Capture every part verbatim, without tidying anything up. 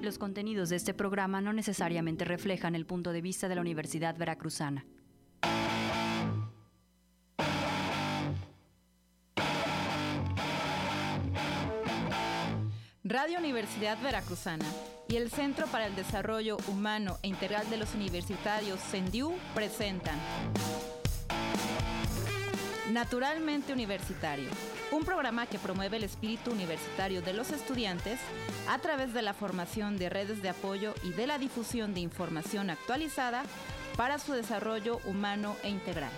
Los contenidos de este programa no necesariamente reflejan el punto de vista de la Universidad Veracruzana. Radio Universidad Veracruzana y el Centro para el Desarrollo Humano e Integral de los Universitarios, CENDIU, presentan Naturalmente Universitario, un programa que promueve el espíritu universitario de los estudiantes a través de la formación de redes de apoyo y de la difusión de información actualizada para su desarrollo humano e integral.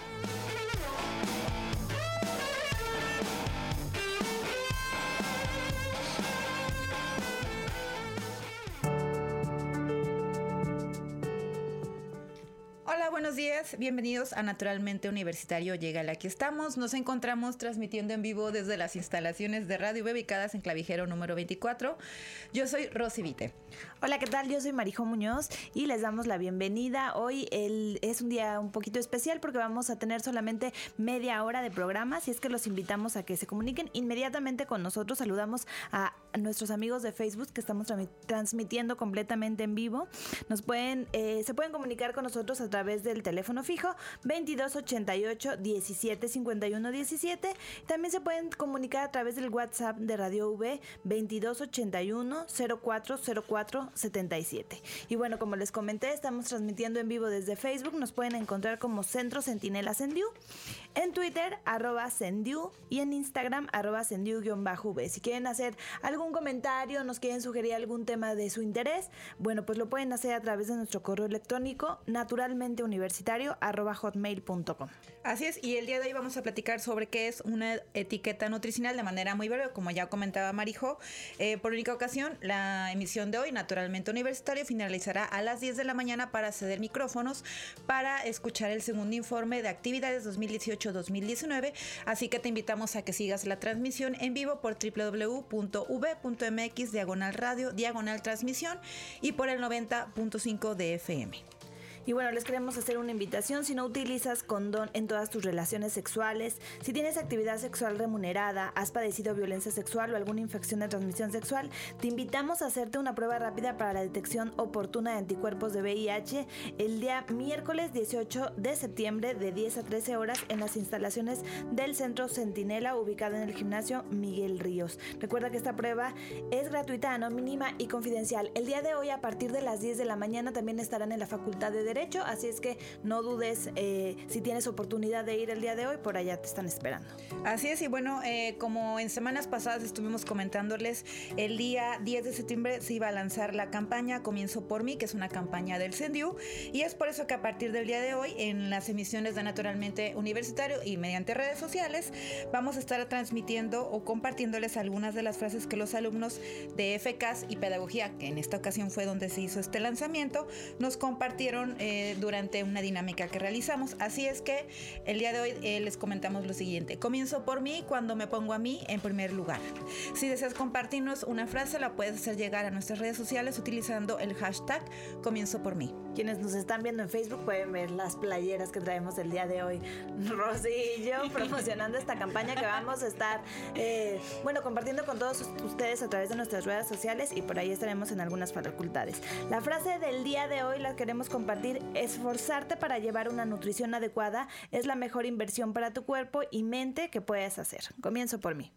Hola, buenos días, bienvenidos a Naturalmente Universitario. Llégale, aquí estamos. Nos encontramos transmitiendo en vivo desde las instalaciones de Radio ubicadas en Clavijero número veinticuatro. Yo soy Rosy Vite. Hola, ¿qué tal? Yo soy Marijo Muñoz y les damos la bienvenida. Hoy el, es un día un poquito especial porque vamos a tener solamente media hora de programa, así es que los invitamos a que se comuniquen inmediatamente con nosotros. Saludamos a nuestros amigos de Facebook que estamos transmitiendo completamente en vivo. Nos pueden, eh, se pueden comunicar con nosotros a través del teléfono fijo veintidós ochenta y ocho diecisiete cincuenta y uno diecisiete. También se pueden comunicar a través del WhatsApp de Radio V veintidós ochenta y uno cero cuatro cero cuatro setenta y siete. Y bueno, como les comenté, estamos transmitiendo en vivo desde Facebook. Nos pueden encontrar como Centro Centinela CENDIU, en Twitter arroba CENDIU y en Instagram arroba CENDIU-V. Si quieren hacer algún comentario, nos quieren sugerir algún tema de su interés, bueno, pues lo pueden hacer a través de nuestro correo electrónico naturalmente universitario arroba hotmail punto com. Así es, y el día de hoy vamos a platicar sobre qué es una etiqueta nutricional de manera muy breve, como ya comentaba Marijo. Eh, por única ocasión, la emisión de hoy, Naturalmente Universitario, finalizará a las diez de la mañana para ceder micrófonos para escuchar el segundo informe de actividades dos mil dieciocho dos mil diecinueve, así que te invitamos a que sigas la transmisión en vivo por doble u doble u doble u punto v punto m x diagonal radio diagonal transmisión y por el noventa punto cinco de F M. Y bueno, les queremos hacer una invitación. Si no utilizas condón en todas tus relaciones sexuales, si tienes actividad sexual remunerada, has padecido violencia sexual o alguna infección de transmisión sexual, te invitamos a hacerte una prueba rápida para la detección oportuna de anticuerpos de V I H el día miércoles dieciocho de septiembre de diez a trece horas en las instalaciones del Centro Centinela, ubicado en el gimnasio Miguel Ríos. Recuerda que esta prueba es gratuita, anónima y confidencial. El día de hoy, a partir de las diez de la mañana, también estarán en la Facultad de Derecho, así es que no dudes, eh, si tienes oportunidad de ir el día de hoy, por allá te están esperando. Así es, y bueno, eh, como en semanas pasadas estuvimos comentándoles, el día diez de septiembre se iba a lanzar la campaña Comienzo por mí, que es una campaña del CENDIU, y es por eso que a partir del día de hoy, en las emisiones de Naturalmente Universitario y mediante redes sociales, vamos a estar transmitiendo o compartiéndoles algunas de las frases que los alumnos de F C A S y Pedagogía, que en esta ocasión fue donde se hizo este lanzamiento, nos compartieron Eh, durante una dinámica que realizamos. Así es que el día de hoy eh, les comentamos lo siguiente: comienzo por mí cuando me pongo a mí en primer lugar. Si deseas compartirnos una frase, la puedes hacer llegar a nuestras redes sociales utilizando el hashtag comienzo por mí. Quienes nos están viendo en Facebook pueden ver las playeras que traemos el día de hoy, Rosy y yo, promocionando esta campaña que vamos a estar eh, bueno, compartiendo con todos ustedes a través de nuestras redes sociales, y por ahí estaremos en algunas facultades. La frase del día de hoy la queremos compartir: esforzarte para llevar una nutrición adecuada es la mejor inversión para tu cuerpo y mente que puedes hacer. Comienzo por mí.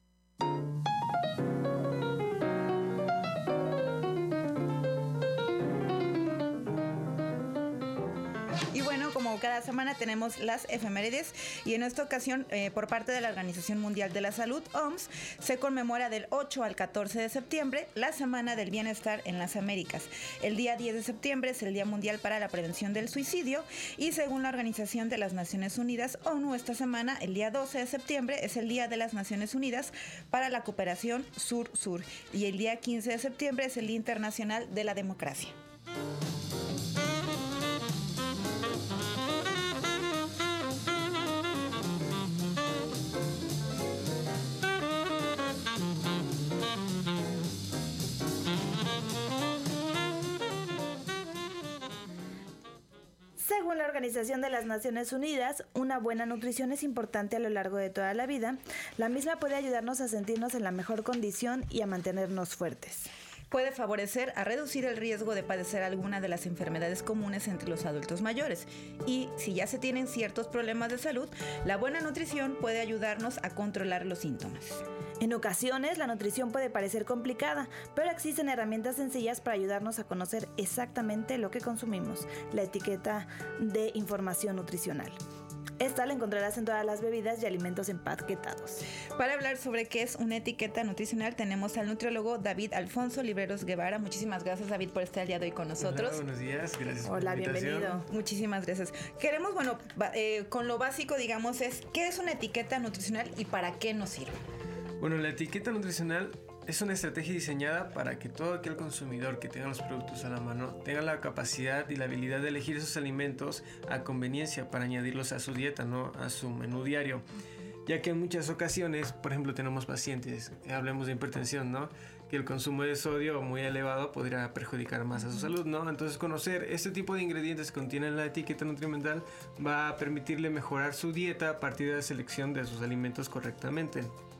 Y bueno, como cada semana tenemos las efemérides, y en esta ocasión, eh, por parte de la Organización Mundial de la Salud, O M S, se conmemora del ocho al catorce de septiembre la Semana del Bienestar en las Américas. El día diez de septiembre es el Día Mundial para la Prevención del Suicidio, y según la Organización de las Naciones Unidas, ONU, esta semana, el día doce de septiembre, es el Día de las Naciones Unidas para la Cooperación Sur-Sur, y el día quince de septiembre es el Día Internacional de la Democracia. Según la Organización de las Naciones Unidas, una buena nutrición es importante a lo largo de toda la vida. La misma puede ayudarnos a sentirnos en la mejor condición y a mantenernos fuertes. Puede favorecer a reducir el riesgo de padecer alguna de las enfermedades comunes entre los adultos mayores. Y si ya se tienen ciertos problemas de salud, la buena nutrición puede ayudarnos a controlar los síntomas. En ocasiones, la nutrición puede parecer complicada, pero existen herramientas sencillas para ayudarnos a conocer exactamente lo que consumimos, la etiqueta de información nutricional. Esta la encontrarás en todas las bebidas y alimentos empaquetados. Para hablar sobre qué es una etiqueta nutricional, tenemos al nutriólogo David Alfonso Libreros Guevara. Muchísimas gracias, David, por estar el día de hoy con nosotros. Hola, buenos días, gracias Hola, por la invitación. bienvenido. Muchísimas gracias. Queremos, bueno, eh, con lo básico, digamos, es ¿qué es una etiqueta nutricional y para qué nos sirve? Bueno, la etiqueta nutricional es una estrategia diseñada para que todo aquel consumidor que tenga los productos a la mano tenga la capacidad y la habilidad de elegir esos alimentos a conveniencia para añadirlos a su dieta, ¿no? A su menú diario. Ya que en muchas ocasiones, por ejemplo, tenemos pacientes, hablemos de hipertensión, ¿no? Que el consumo de sodio muy elevado podría perjudicar más a su salud, ¿no? Entonces, conocer este tipo de ingredientes que contienen la etiqueta nutrimental va a permitirle mejorar su dieta a partir de la selección de sus alimentos correctamente.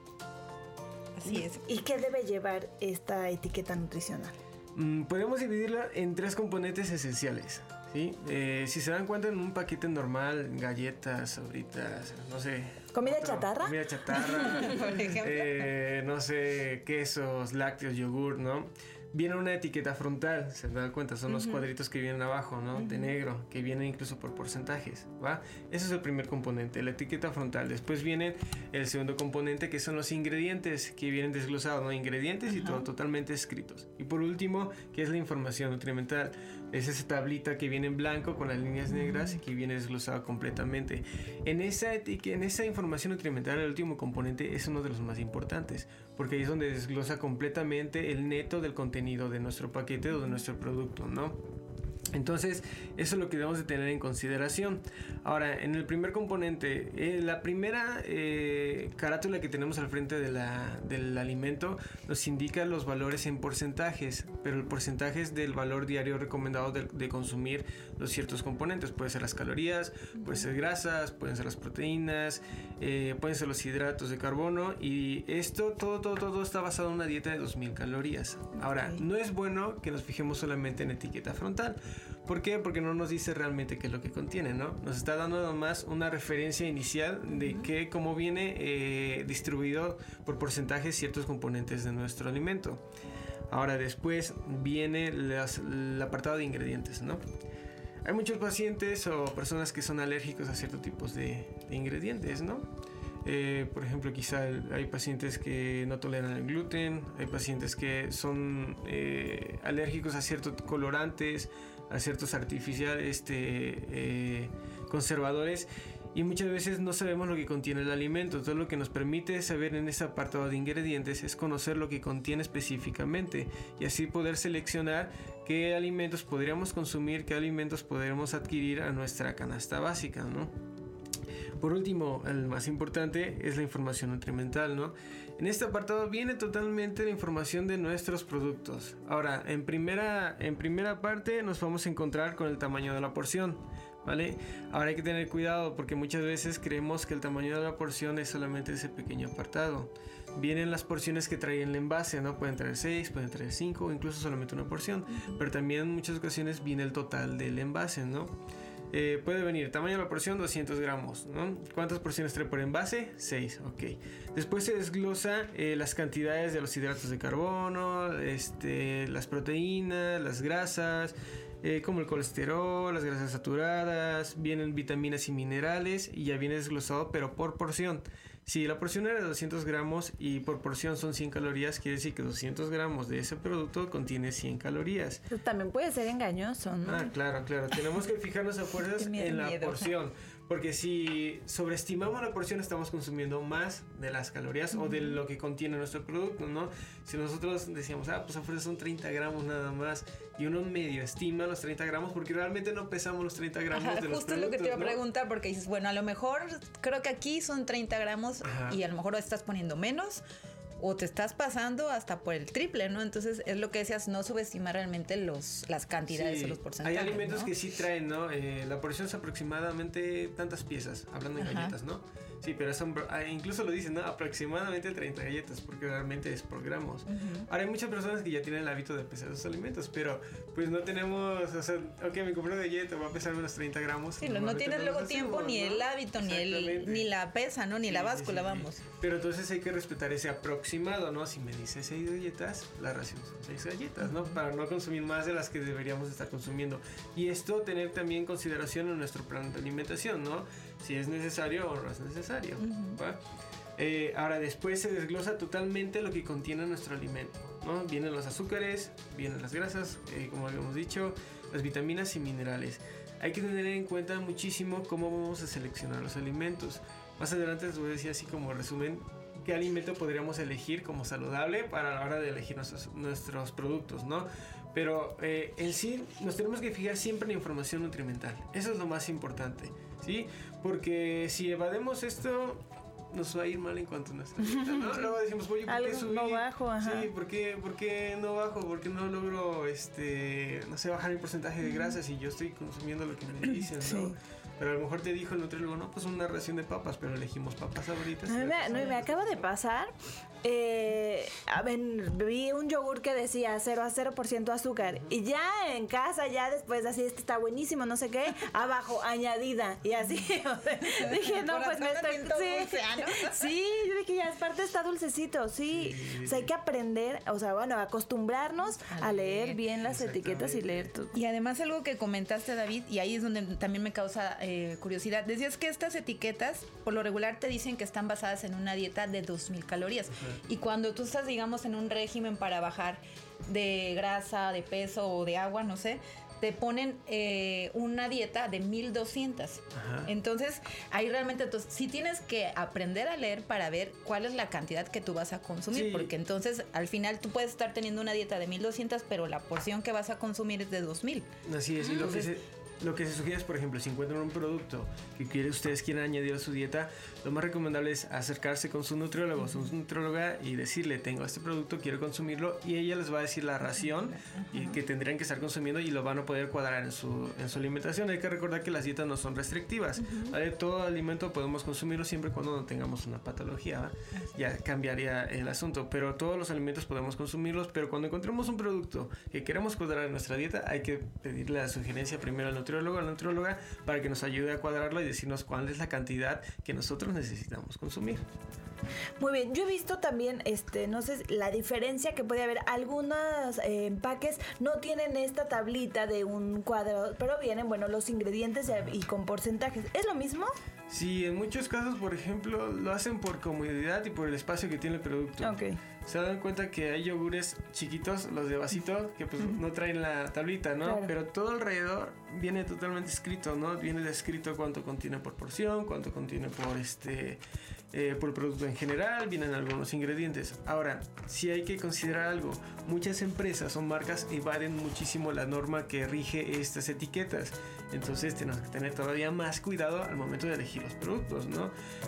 Así es. ¿Y qué debe llevar esta etiqueta nutricional? Mm, podemos dividirla en tres componentes esenciales, ¿sí? Eh, si se dan cuenta, en un paquete normal, galletas, sabritas, no sé. ¿Comida otro, chatarra? Comida chatarra. Por ejemplo. eh, no sé, quesos, lácteos, yogur, ¿no? Viene una etiqueta frontal, se dan cuenta, son uh-huh. los cuadritos que vienen abajo, ¿no? Uh-huh. De negro, que vienen incluso por porcentajes, ¿va? Ese es el primer componente, la etiqueta frontal. Después viene el segundo componente, que son los ingredientes, que vienen desglosados, ¿no? Ingredientes uh-huh. y todo totalmente escritos. Y por último, que es la información nutrimental. Es esa tablita que viene en blanco con las líneas negras uh-huh. y que viene desglosada completamente. En esa, etique- en esa información nutrimental, el último componente es uno de los más importantes, porque ahí es donde desglosa completamente el neto del contenido de nuestro paquete o de nuestro producto, ¿no? Entonces, eso es lo que debemos de tener en consideración. Ahora, en el primer componente, eh, la primera eh, carátula que tenemos al frente de la, del alimento nos indica los valores en porcentajes, pero el porcentaje es del valor diario recomendado de, de consumir los ciertos componentes. Pueden ser las calorías, pueden ser grasas, pueden ser las proteínas, eh, pueden ser los hidratos de carbono, y esto, todo, todo, todo está basado en una dieta de dos mil calorías. Ahora, no es bueno que nos fijemos solamente en etiqueta frontal. ¿Por qué? Porque no nos dice realmente qué es lo que contiene, ¿no? Nos está dando nomás una referencia inicial de que cómo viene eh, distribuido por porcentajes ciertos componentes de nuestro alimento. Ahora, después viene las, el apartado de ingredientes, ¿no? Hay muchos pacientes o personas que son alérgicos a ciertos tipos de, de ingredientes, ¿no? Eh, por ejemplo, quizá hay pacientes que no toleran el gluten, hay pacientes que son eh, alérgicos a ciertos colorantes, a ciertos artificiales, este, eh, conservadores, y muchas veces no sabemos lo que contiene el alimento. Todo lo que nos permite saber en ese apartado de ingredientes es conocer lo que contiene específicamente, y así poder seleccionar qué alimentos podríamos consumir, qué alimentos podríamos adquirir a nuestra canasta básica, ¿no? Por último, el más importante es la información nutrimental, ¿no? En este apartado viene totalmente la información de nuestros productos. Ahora, en primera, en primera parte nos vamos a encontrar con el tamaño de la porción, ¿vale? Ahora hay que tener cuidado porque muchas veces creemos que el tamaño de la porción es solamente ese pequeño apartado. Vienen las porciones que traen el envase, ¿no? Pueden traer seis, pueden traer cinco o incluso solamente una porción, pero también en muchas ocasiones viene el total del envase, ¿no? Eh, puede venir tamaño de la porción doscientos gramos, ¿no? ¿Cuántas porciones trae por envase? seis, ok. Después se desglosa eh, las cantidades de los hidratos de carbono, este, las proteínas, las grasas, eh, como el colesterol, las grasas saturadas, vienen vitaminas y minerales, y ya viene desglosado pero por porción. Si la porción era de doscientos gramos y por porción son cien calorías, quiere decir que doscientos gramos de ese producto contiene cien calorías. Pues también puede ser engañoso, ¿no? Ah, claro, claro. Tenemos que fijarnos a fuerzas en la miedo. porción. Porque si sobreestimamos la porción, estamos consumiendo más de las calorías uh-huh. o de lo que contiene nuestro producto, ¿no? Si nosotros decíamos, ah, pues a fuerza son treinta gramos nada más, y uno medio estima los treinta gramos porque realmente no pesamos los treinta gramos. Ajá, de los justo productos, lo que te iba a ¿no? preguntar, porque dices, bueno, a lo mejor creo que aquí son treinta gramos. Ajá. Y a lo mejor estás poniendo menos o te estás pasando hasta por el triple, ¿no? Entonces es lo que decías, no subestimar realmente los, las cantidades sí, o los porcentajes. Hay alimentos, ¿no?, que sí traen, ¿no? Eh, la porción es aproximadamente tantas piezas, hablando de Ajá. galletas, ¿no? Sí, pero son, incluso lo dicen, ¿no? Aproximadamente treinta galletas, porque realmente es por gramos. Uh-huh. Ahora hay muchas personas que ya tienen el hábito de pesar sus alimentos, pero pues no tenemos, o sea, ok, me compré una galleta, va a pesar unos treinta gramos. Sí, no, no tienes luego tiempo, hacemos, ni ¿no? el hábito, ni el ni la pesa, ¿no? Ni sí, la báscula, sí, sí, vamos. Sí. Pero entonces hay que respetar ese aproximado, ¿no? Si me dice seis galletas, la ración son seis galletas, ¿no? Para no consumir más de las que deberíamos estar consumiendo. Y esto tener también consideración en nuestro plan de alimentación, ¿no? Si es necesario o no es necesario, uh-huh. ¿va? Eh, ahora después se desglosa totalmente lo que contiene nuestro alimento, ¿no? Vienen los azúcares, vienen las grasas, eh, como habíamos dicho, las vitaminas y minerales. Hay que tener en cuenta muchísimo cómo vamos a seleccionar los alimentos. Más adelante les voy a decir así como resumen qué alimento podríamos elegir como saludable para la hora de elegir nuestros, nuestros productos, ¿no? Pero eh, en sí nos tenemos que fijar siempre en la información nutrimental. Eso es lo más importante, ¿sí? Porque si evademos esto, nos va a ir mal en cuanto a nuestra dieta, ¿no? Luego decimos, oye, ¿por qué subí? No bajo, ajá. Sí, ¿por qué, ¿por qué no bajo? ¿Por qué no logro, este, no sé, bajar el porcentaje de grasas si yo estoy consumiendo lo que me dicen, ¿no? Sí. Pero a lo mejor te dijo el nutriólogo, no, pues una ración de papas, pero elegimos papas Sabritas. No, me, no, me acaba de pasar, eh, a ver, vi un yogur que decía cero a cero por ciento azúcar, uh-huh. y ya en casa, ya después así, este está buenísimo, no sé qué, abajo, añadida, y así, o sea, dije, no, pues me estoy, sí, sí, yo dije, ya, aparte está dulcecito, sí, sí, o sea, hay que aprender, o sea, bueno, acostumbrarnos a leer bien las etiquetas y leer todo. Y además algo que comentaste, David, y ahí es donde también me causa Eh, curiosidad. Decías que estas etiquetas por lo regular te dicen que están basadas en una dieta de dos mil calorías. Uh-huh. Y cuando tú estás, digamos, en un régimen para bajar de grasa, de peso o de agua, no sé, te ponen eh, una dieta de mil doscientas. Uh-huh. Entonces, ahí realmente entonces, sí tienes que aprender a leer para ver cuál es la cantidad que tú vas a consumir, sí. Porque entonces al final tú puedes estar teniendo una dieta de mil doscientas, pero la porción que vas a consumir es de dos mil. Así es, y lo que se... Lo que se sugiere es, por ejemplo, si encuentran un producto que quiere, ustedes quieren añadir a su dieta, lo más recomendable es acercarse con su nutriólogo o uh-huh. su nutrióloga y decirle, tengo este producto, quiero consumirlo, y ella les va a decir la ración uh-huh. y que tendrían que estar consumiendo y lo van a poder cuadrar en su, en su alimentación. Hay que recordar que las dietas no son restrictivas, uh-huh. ¿vale? Todo alimento podemos consumirlo siempre y cuando no tengamos una patología, ¿va? Ya cambiaría el asunto, pero todos los alimentos podemos consumirlos, pero cuando encontremos un producto que queremos cuadrar en nuestra dieta, hay que pedirle la sugerencia primero al nutriólogo nutriólogo o la nutrióloga para que nos ayude a cuadrarlo y decirnos cuál es la cantidad que nosotros necesitamos consumir. Muy bien, yo he visto también, este, no sé, la diferencia que puede haber. Algunos eh, empaques no tienen esta tablita de un cuadro, pero vienen, bueno, los ingredientes y con porcentajes. ¿Es lo mismo? Sí, en muchos casos, por ejemplo, lo hacen por comodidad y por el espacio que tiene el producto. Ok. Se dan cuenta que hay yogures chiquitos, los de vasito, que pues uh-huh. no traen la tablita, ¿no? Claro. Pero todo alrededor viene totalmente escrito, ¿no? Viene descrito cuánto contiene por porción, cuánto contiene por este... Eh, por el producto en general, vienen algunos ingredientes. Ahora, sí hay que considerar algo. Muchas empresas o marcas evaden muchísimo la norma que rige estas etiquetas. Entonces tenemos que tener todavía más cuidado al momento de elegir los productos, ¿no?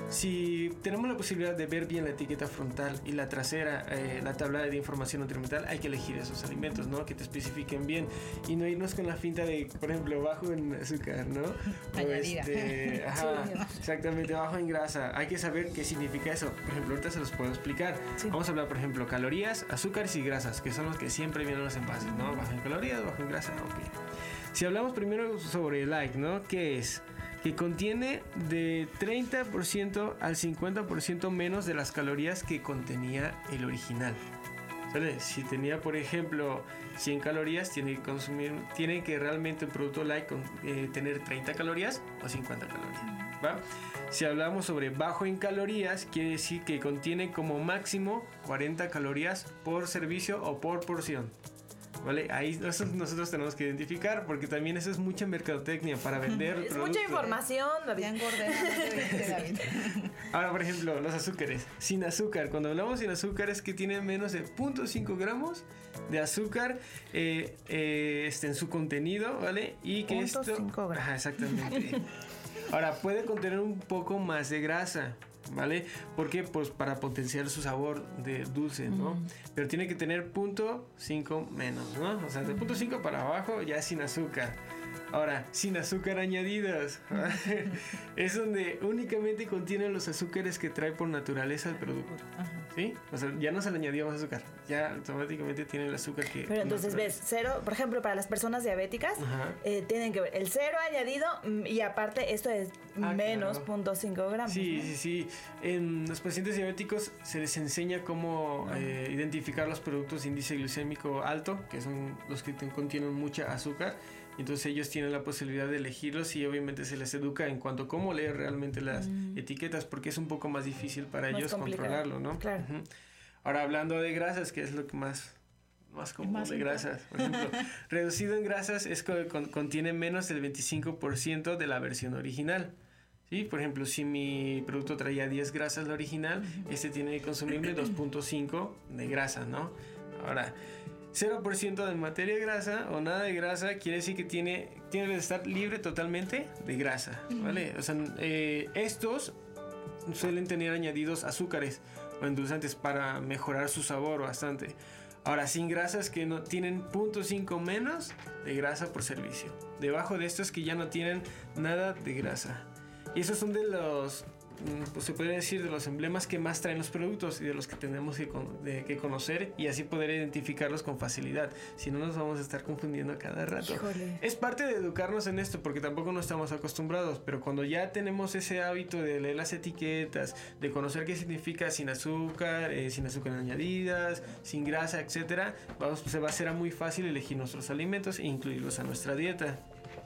Si tenemos la posibilidad de ver bien la etiqueta frontal y la trasera, eh, la tabla de información nutrimental, hay que elegir esos alimentos, ¿no? Que te especifiquen bien y no irnos con la finta de, por ejemplo, bajo en azúcar, ¿no? O este, ajá, exactamente, bajo en grasa. Hay que saber qué significa eso. Por ejemplo, ahorita se los puedo explicar. Sí. Vamos a hablar, por ejemplo, calorías, azúcares y grasas, que son los que siempre vienen en los envases, ¿no? Bajo en calorías, bajo en grasa, ok. Si hablamos primero sobre el like, ¿no? ¿Qué es? Que contiene de treinta por ciento al cincuenta por ciento menos de las calorías que contenía el original. ¿Sale? Si tenía, por ejemplo, cien calorías, tiene que consumir, tiene que realmente el producto like con, eh, tener treinta calorías o cincuenta calorías, ¿va? Si hablamos sobre bajo en calorías, quiere decir que contiene como máximo cuarenta calorías por servicio o por porción. ¿Vale? Ahí nosotros tenemos que identificar, porque también eso es mucha mercadotecnia para vender es productos. Mucha información, David. Ya engordé, David. Ahora, por ejemplo, los azúcares. Sin azúcar. Cuando hablamos sin azúcar es que tiene menos de cero punto cinco gramos de azúcar eh, eh, este, en su contenido, ¿vale? Y que esto... cinco gramos. Ajá, exactamente. Ahora, puede contener un poco más de grasa, ¿vale? ¿Por qué? Pues para potenciar su sabor de dulce, ¿no? Mm. Pero tiene que tener punto cinco menos, ¿no? O sea, de punto cinco para abajo ya sin azúcar. Ahora, sin azúcar añadidos. Es donde únicamente contienen los azúcares que trae por naturaleza el producto. ¿Sí? O sea, ya no se le añadió más azúcar. Ya automáticamente tiene el azúcar que... Pero entonces ves, cero, por ejemplo, para las personas diabéticas, eh, tienen que ver el cero añadido y aparte esto es ah, menos claro. punto cinco gramos. Sí, ¿no? sí, sí. En los pacientes diabéticos se les enseña cómo eh, identificar los productos de índice glucémico alto, que son los que contienen mucha azúcar. Entonces ellos tienen la posibilidad de elegirlos y obviamente se les educa en cuanto a cómo leer realmente las mm. etiquetas, porque es un poco más difícil para más ellos complicado. Controlarlo, ¿no? Claro. Uh-huh. Ahora, hablando de grasas, que es lo que más, más común más de grasas, por ejemplo, reducido en grasas es que con, contiene menos del veinticinco por ciento de la versión original. ¿Sí? Por ejemplo, si mi producto traía diez grasas la original, uh-huh. este tiene consumible dos punto cinco de grasa, ¿no? Ahora, cero por ciento de materia grasa o nada de grasa quiere decir que tiene, tiene que estar libre totalmente de grasa, ¿vale? O sea, eh, estos suelen tener añadidos azúcares o endulzantes para mejorar su sabor bastante. Ahora, sin grasas que no tienen cero punto cinco menos de grasa por servicio. Debajo de estos que ya no tienen nada de grasa. Y esos son de los... pues se podría decir de los emblemas que más traen los productos y de los que tenemos que, con, de, que conocer y así poder identificarlos con facilidad. Si no, nos vamos a estar confundiendo a cada rato. Híjole. Es parte de educarnos en esto porque tampoco no estamos acostumbrados, pero cuando ya tenemos ese hábito de leer las etiquetas, de conocer qué significa sin azúcar, eh, sin azúcar añadidas, sin grasa, etcétera, vamos, se va a hacer muy fácil elegir nuestros alimentos e incluirlos a nuestra dieta.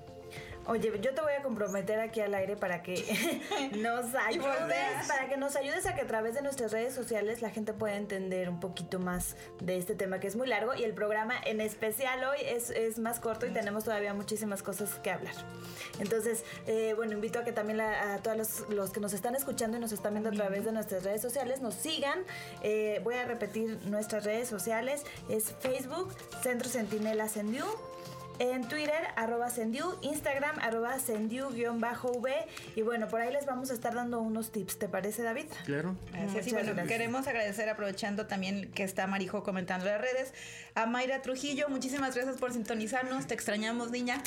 Oye, yo te voy a comprometer aquí al aire para que nos ayudes, para que nos ayudes a que a través de nuestras redes sociales la gente pueda entender un poquito más de este tema que es muy largo y el programa en especial hoy es, es más corto y tenemos todavía muchísimas cosas que hablar. Entonces, eh, bueno, invito a que también la, a todos los, los que nos están escuchando y nos están viendo a través de nuestras redes sociales nos sigan. Eh, voy a repetir nuestras redes sociales, es Facebook, Centro Centinela Sendiu. En Twitter, arroba Sendiu, Instagram, arroba Sendiu-V. Y bueno, por ahí les vamos a estar dando unos tips. ¿Te parece, David? Claro. Gracias. Y bueno, queremos agradecer, aprovechando también que está Marijo comentando en las redes, a Mayra Trujillo, muchísimas gracias por sintonizarnos. Te extrañamos, niña.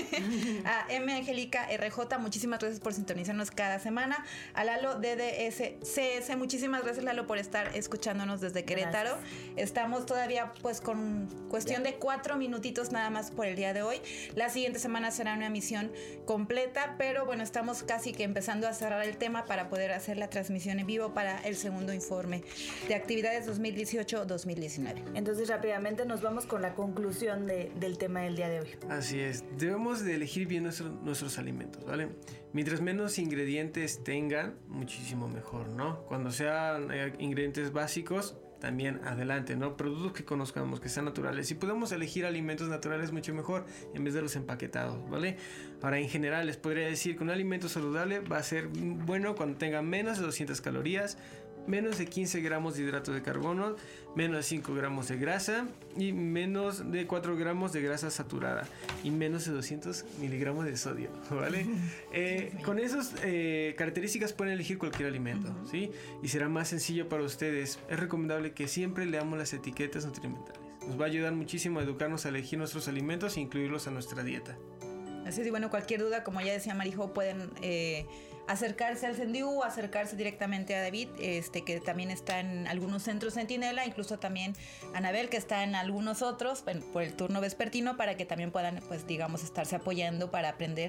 A M. Angélica R J, muchísimas gracias por sintonizarnos cada semana. A Lalo D D S C S, muchísimas gracias, Lalo, por estar escuchándonos desde Querétaro. Gracias. Estamos todavía pues con cuestión ya. de cuatro minutitos nada más por el día de hoy. La siguiente semana será una emisión completa, pero bueno, estamos casi que empezando a cerrar el tema para poder hacer la transmisión en vivo para el segundo informe de actividades dos mil dieciocho dos mil diecinueve. Entonces rápidamente nos vamos con la conclusión de, del tema del día de hoy. Así es, debemos de elegir bien nuestro, nuestros alimentos, ¿vale? Mientras menos ingredientes tengan, muchísimo mejor, ¿no? Cuando sean eh, ingredientes básicos, también adelante, ¿no? Productos que conozcamos, que sean naturales. Si podemos elegir alimentos naturales, mucho mejor, en vez de los empaquetados, ¿vale? Ahora, en general, les podría decir que un alimento saludable va a ser bueno cuando tenga menos de doscientas calorías, menos de quince gramos de hidrato de carbono, menos de cinco gramos de grasa y menos de cuatro gramos de grasa saturada y menos de doscientos miligramos de sodio, ¿vale? Eh, con esas eh, características pueden elegir cualquier alimento, ¿sí? Y será más sencillo para ustedes. Es recomendable que siempre leamos las etiquetas nutrimentales. Nos va a ayudar muchísimo a educarnos a elegir nuestros alimentos e incluirlos a nuestra dieta. Así es, y bueno, cualquier duda, como ya decía Marijo, pueden eh, acercarse al Sendiu, acercarse directamente a David, este que también está en algunos centros Centinela, incluso también Anabel, que está en algunos otros, bueno, por el turno vespertino, para que también puedan, pues digamos, estarse apoyando para aprender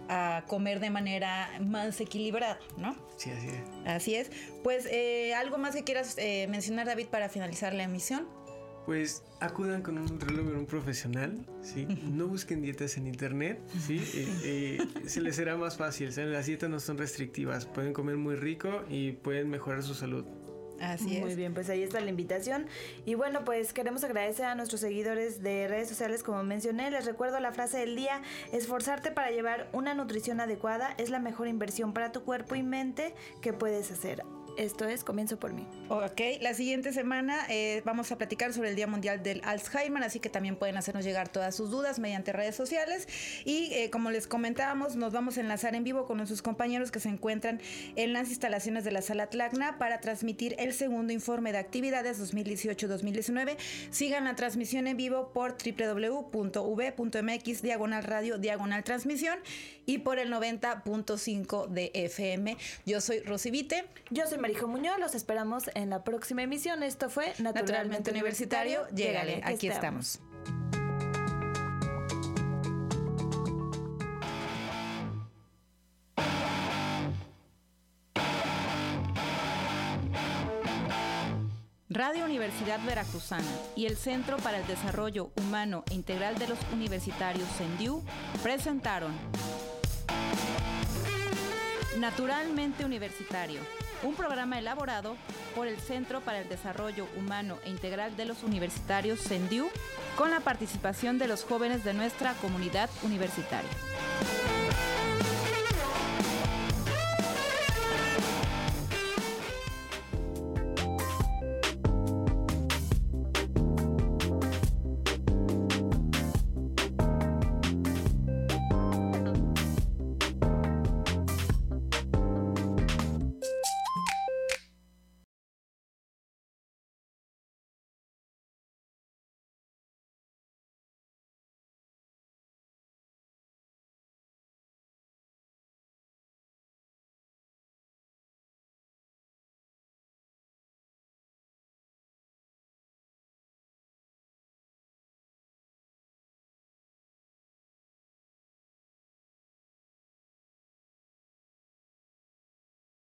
a comer de manera más equilibrada, ¿no? Sí, así es. Así es. Pues, eh, ¿algo más que quieras eh, mencionar, David, para finalizar la emisión? Pues acudan con un nutriólogo, un profesional, ¿sí? No busquen dietas en internet, ¿sí? Eh, eh, se les será más fácil, ¿sí? Las dietas no son restrictivas, pueden comer muy rico y pueden mejorar su salud. Así es. Muy bien, pues ahí está la invitación. Y bueno, pues queremos agradecer a nuestros seguidores de redes sociales, como mencioné. Les recuerdo la frase del día: esforzarte para llevar una nutrición adecuada es la mejor inversión para tu cuerpo y mente que puedes hacer. Esto es Comienzo por mí. Ok, la siguiente semana eh, vamos a platicar sobre el Día Mundial del Alzheimer, así que también pueden hacernos llegar todas sus dudas mediante redes sociales. Y eh, como les comentábamos, nos vamos a enlazar en vivo con nuestros compañeros que se encuentran en las instalaciones de la Sala Tlacna para transmitir el segundo informe de actividades dos mil dieciocho dos mil diecinueve. Sigan la transmisión en vivo por doble u doble u doble u punto u b punto m x diagonal radio diagonal transmisión y por el noventa punto cinco de F M. Yo soy Rosy Vite. Yo soy Marijo Muñoz. Los esperamos en la próxima emisión. Esto fue Naturalmente, Naturalmente Universitario. Llégale, aquí, aquí estamos. estamos. Radio Universidad Veracruzana y el Centro para el Desarrollo Humano e Integral de los Universitarios CENDIU presentaron Naturalmente Universitario, un programa elaborado por el Centro para el Desarrollo Humano e Integral de los Universitarios CENDIU con la participación de los jóvenes de nuestra comunidad universitaria.